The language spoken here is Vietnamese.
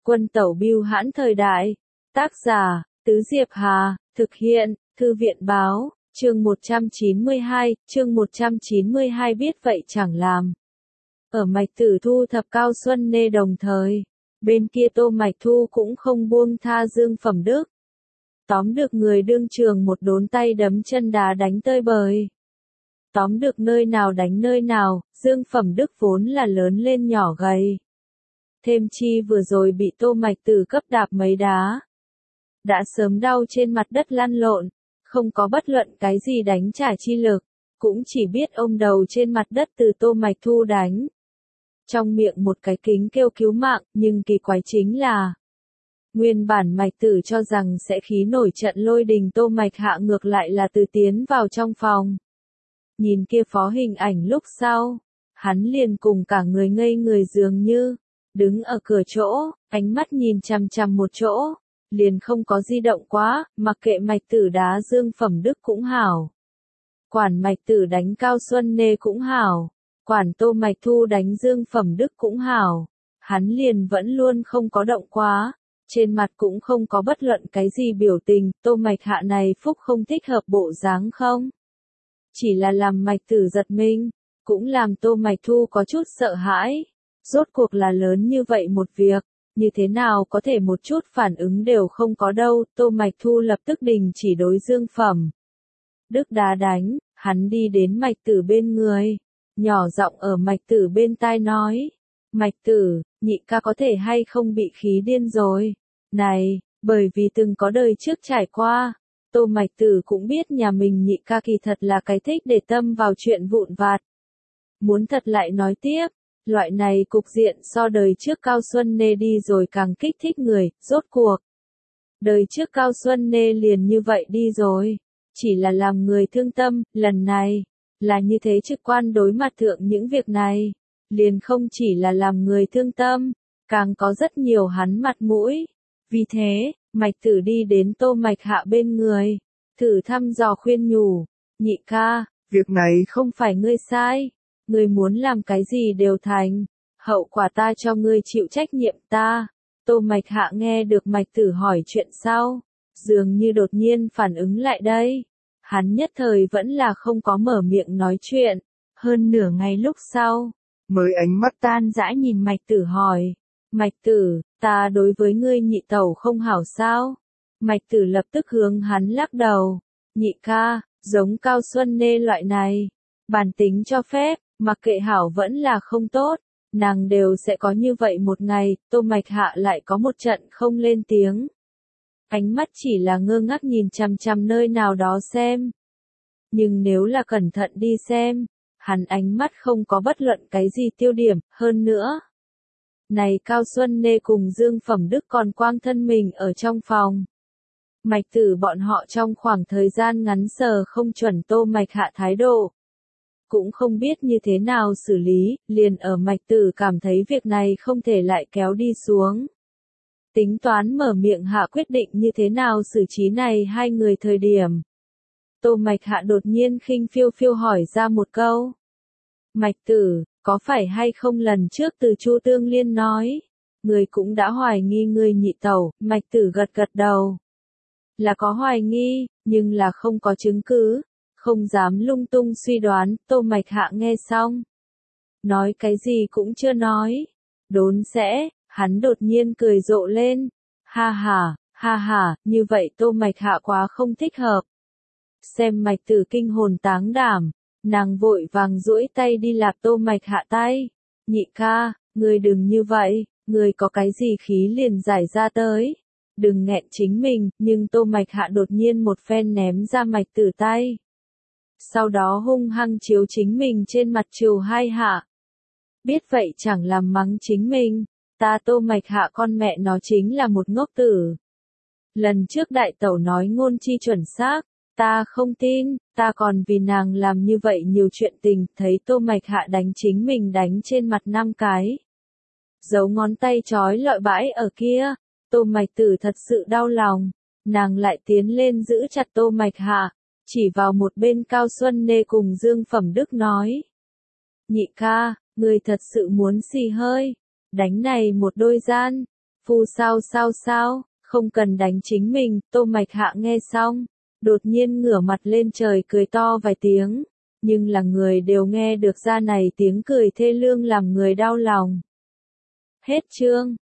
Quân tẩu bưu hãn thời đại. Tác giả, Tứ Diệp Hà, thực hiện, Thư viện báo, chương 192, biết vậy chẳng làm. Ở Mạch Tử thu thập Cao Xuân Nê đồng thời, bên kia Tô Mạch Thu cũng không buông tha Dương Phẩm Đức. Tóm được người đương trường một đốn tay đấm chân đá đánh tơi bời. Tóm được nơi nào đánh nơi nào, Dương Phẩm Đức vốn là lớn lên nhỏ gầy. Thêm chi vừa rồi bị Tô Mạch Tử cấp đạp mấy đá. Đã sớm đau trên mặt đất lăn lộn, không có bất luận cái gì đánh trả chi lực, cũng chỉ biết ôm đầu trên mặt đất từ Tô Mạch Thu đánh. Trong miệng một cái kính kêu cứu mạng, nhưng kỳ quái chính là nguyên bản Mạch Tử cho rằng sẽ khí nổi trận lôi đình, Tô Mạch Hạ ngược lại là từ tiến vào trong phòng. Nhìn kia phó hình ảnh lúc sau, hắn liền cùng cả người ngây người dường như, đứng ở cửa chỗ, ánh mắt nhìn chằm chằm một chỗ, liền không có di động quá, mặc kệ Mạch Tử đá Dương Phẩm Đức cũng hảo. Quản Mạch Tử đánh Cao Xuân Nê cũng hảo, quản Tô Mạch Thu đánh Dương Phẩm Đức cũng hảo, hắn liền vẫn luôn không có động quá, trên mặt cũng không có bất luận cái gì biểu tình, Tô Mạch Hạ này phúc không thích hợp bộ dáng không? Chỉ là làm Mạch Tử giật mình, cũng làm Tô Mạch Thu có chút sợ hãi, rốt cuộc là lớn như vậy một việc, như thế nào có thể một chút phản ứng đều không có đâu, Tô Mạch Thu lập tức đình chỉ đối Dương Phẩm Đức đá đánh, hắn đi đến Mạch Tử bên người, nhỏ giọng ở Mạch Tử bên tai nói, Mạch Tử, nhị ca có thể hay không bị khí điên rồi, này, bởi vì từng có đời trước trải qua, Tô Mạch Tử cũng biết nhà mình nhị ca kỳ thật là cái thích để tâm vào chuyện vụn vặt. Muốn thật lại nói tiếp, loại này cục diện so đời trước Cao Xuân Nê đi rồi càng kích thích người, rốt cuộc. Đời trước Cao Xuân Nê liền như vậy đi rồi, chỉ là làm người thương tâm, lần này, là như thế trực quan đối mặt thượng những việc này, liền không chỉ là làm người thương tâm, càng có rất nhiều hắn mặt mũi. Vì thế, Mạch Tử đi đến Tô Mạch Hạ bên người, thử thăm dò khuyên nhủ, nhị ca, việc này không phải ngươi sai, ngươi muốn làm cái gì đều thành, hậu quả ta cho ngươi chịu trách nhiệm ta. Tô Mạch Hạ nghe được Mạch Tử hỏi chuyện sau, dường như đột nhiên phản ứng lại đây, hắn nhất thời vẫn là không có mở miệng nói chuyện, hơn nửa ngày lúc sau, mới ánh mắt tan dã nhìn Mạch Tử hỏi, Mạch Tử, ta đối với ngươi nhị tẩu không hảo sao? Mạch Tử lập tức hướng hắn lắc đầu, nhị ca, giống Cao Xuân Nê loại này, bản tính cho phép, mặc kệ hảo vẫn là không tốt, nàng đều sẽ có như vậy một ngày. Tô Mạch Hạ lại có một trận không lên tiếng. Ánh mắt chỉ là ngơ ngác nhìn chằm chằm nơi nào đó xem. Nhưng nếu là cẩn thận đi xem, hắn ánh mắt không có bất luận cái gì tiêu điểm, hơn nữa. Này Cao Xuân Nê cùng Dương Phẩm Đức còn quang thân mình ở trong phòng. Mạch Tử bọn họ trong khoảng thời gian ngắn sờ không chuẩn Tô Mạch Hạ thái độ. Cũng không biết như thế nào xử lý, liền ở Mạch Tử cảm thấy việc này không thể lại kéo đi xuống. Tính toán mở miệng hạ quyết định như thế nào xử trí này hai người thời điểm. Tô Mạch Hạ đột nhiên khinh phiêu phiêu hỏi ra một câu. Mạch Tử, có phải hay không lần trước từ Chu Tương Liên nói, người cũng đã hoài nghi người nhị tẩu? Mạch Tử gật gật đầu. Là có hoài nghi, nhưng là không có chứng cứ, không dám lung tung suy đoán. Tô Mạch Hạ nghe xong, nói cái gì cũng chưa nói. Đốn sẽ, hắn đột nhiên cười rộ lên. Ha ha, như vậy Tô Mạch Hạ quá không thích hợp. Xem Mạch Tử kinh hồn táng đảm, nàng vội vàng duỗi tay đi lạp Tô Mạch Hạ tay. Nhị ca, ngươi đừng như vậy, ngươi có cái gì khí liền giải ra tới. Đừng nghẹn chính mình, nhưng Tô Mạch Hạ đột nhiên một phen ném ra Mạch Tử tay. Sau đó hung hăng chiếu chính mình trên mặt trừ hai hạ. Biết vậy chẳng làm mắng chính mình, ta Tô Mạch Hạ con mẹ nó chính là một ngốc tử. Lần trước đại tẩu nói ngôn chi chuẩn xác, ta không tin, ta còn vì nàng làm như vậy nhiều chuyện tình, thấy Tô Mạch Hạ đánh chính mình đánh trên mặt 5 cái. Dấu ngón tay chói lọi bãi ở kia, Tô Mạch Tử thật sự đau lòng, nàng lại tiến lên giữ chặt Tô Mạch Hạ, chỉ vào một bên Cao Xuân Nê cùng Dương Phẩm Đức nói. Nhị ca, ngươi thật sự muốn xì hơi, đánh này một đôi gian, phu sao, không cần đánh chính mình, Tô Mạch Hạ nghe xong, đột nhiên ngửa mặt lên trời cười to vài tiếng, nhưng là người đều nghe được ra này tiếng cười thê lương làm người đau lòng. Hết chương.